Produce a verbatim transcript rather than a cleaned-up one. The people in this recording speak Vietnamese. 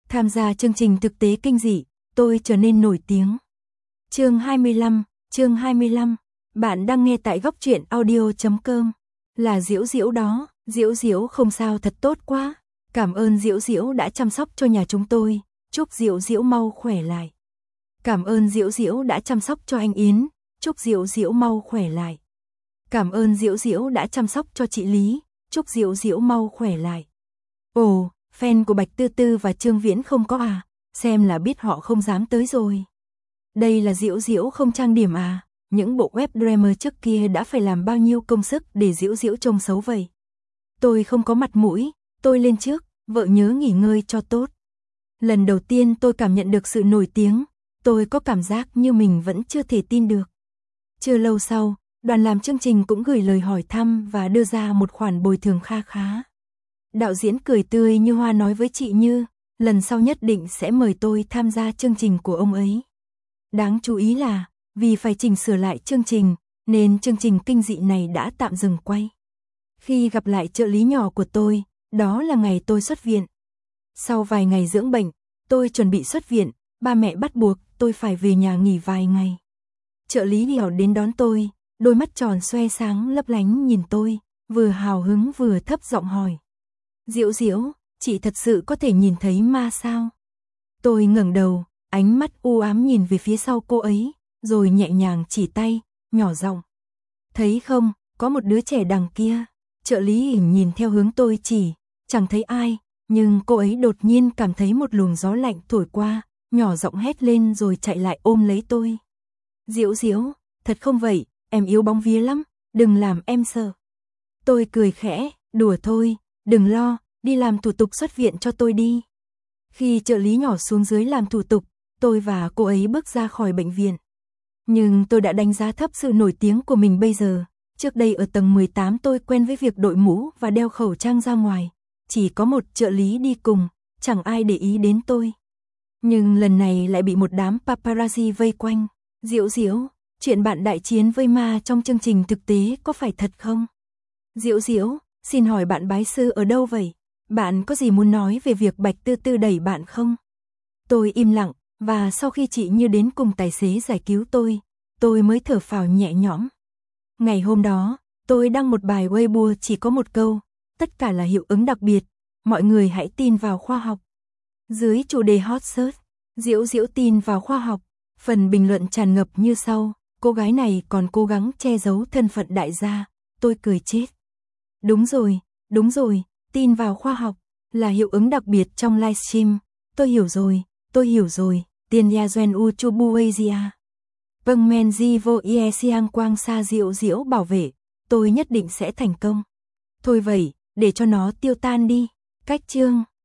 Tham gia chương trình thực tế kinh dị, tôi trở nên nổi tiếng. Chương hai mươi lăm, chương hai mươi lăm. Bạn đang nghe tại góc truyện audio chấm com. Là Diễu Diễu đó, Diễu Diễu không sao thật tốt quá. Cảm ơn Diễu Diễu đã chăm sóc cho nhà chúng tôi, chúc Diễu Diễu mau khỏe lại. Cảm ơn Diễu Diễu đã chăm sóc cho anh Yến, chúc Diễu Diễu mau khỏe lại. Cảm ơn Diễu Diễu đã chăm sóc cho chị Lý, chúc Diễu Diễu mau khỏe lại. Ồ, fan của Bạch Tư Tư và Trương Viễn không có à, xem là biết họ không dám tới rồi. Đây là Diễu Diễu không trang điểm à, những bộ web drama trước kia đã phải làm bao nhiêu công sức để Diễu Diễu trông xấu vậy. Tôi không có mặt mũi, tôi lên trước, vợ nhớ nghỉ ngơi cho tốt. Lần đầu tiên tôi cảm nhận được sự nổi tiếng, tôi có cảm giác như mình vẫn chưa thể tin được. Chưa lâu sau, đoàn làm chương trình cũng gửi lời hỏi thăm và đưa ra một khoản bồi thường kha khá. Đạo diễn cười tươi như hoa nói với chị Như, lần sau nhất định sẽ mời tôi tham gia chương trình của ông ấy. Đáng chú ý là, vì phải chỉnh sửa lại chương trình, nên chương trình kinh dị này đã tạm dừng quay. Khi gặp lại trợ lý nhỏ của tôi, đó là ngày tôi xuất viện. Sau vài ngày dưỡng bệnh, tôi chuẩn bị xuất viện, ba mẹ bắt buộc tôi phải về nhà nghỉ vài ngày. Trợ lý nhỏ đến đón tôi, đôi mắt tròn xoe sáng lấp lánh nhìn tôi, vừa hào hứng vừa thấp giọng hỏi. Diễu Diễu, chị thật sự có thể nhìn thấy ma sao? Tôi ngẩng đầu, ánh mắt u ám nhìn về phía sau cô ấy, rồi nhẹ nhàng chỉ tay, nhỏ giọng. Thấy không, có một đứa trẻ đằng kia. Trợ lý ỉn nhìn theo hướng tôi chỉ, chẳng thấy ai, nhưng cô ấy đột nhiên cảm thấy một luồng gió lạnh thổi qua, nhỏ giọng hét lên rồi chạy lại ôm lấy tôi. Diễu Diễu, thật không vậy, em yếu bóng vía lắm, đừng làm em sợ. Tôi cười khẽ, đùa thôi, đừng lo, đi làm thủ tục xuất viện cho tôi đi. Khi trợ lý nhỏ xuống dưới làm thủ tục, tôi và cô ấy bước ra khỏi bệnh viện. Nhưng tôi đã đánh giá thấp sự nổi tiếng của mình bây giờ. Trước đây ở tầng mười tám tôi quen với việc đội mũ và đeo khẩu trang ra ngoài. Chỉ có một trợ lý đi cùng, chẳng ai để ý đến tôi. Nhưng lần này lại bị một đám paparazzi vây quanh. Diễu Diễu, chuyện bạn đại chiến với ma trong chương trình thực tế có phải thật không? Diễu Diễu, xin hỏi bạn bái sư ở đâu vậy? Bạn có gì muốn nói về việc Bạch Tư Tư đẩy bạn không? Tôi im lặng, và sau khi chị Như đến cùng tài xế giải cứu tôi, tôi mới thở phào nhẹ nhõm. Ngày hôm đó, tôi đăng một bài Weibo chỉ có một câu, tất cả là hiệu ứng đặc biệt, mọi người hãy tin vào khoa học. Dưới chủ đề hot search, Diễu Diễu tin vào khoa học, phần bình luận tràn ngập như sau, cô gái này còn cố gắng che giấu thân phận đại gia, tôi cười chết. Đúng rồi, đúng rồi, tin vào khoa học, là hiệu ứng đặc biệt trong livestream, tôi hiểu rồi, tôi hiểu rồi, tiền ya Duen U Chubu Asia. Vâng men di vô ie siang quang sa Diễu Diễu bảo vệ, tôi nhất định sẽ thành công. Thôi vậy, để cho nó tiêu tan đi, cách chương.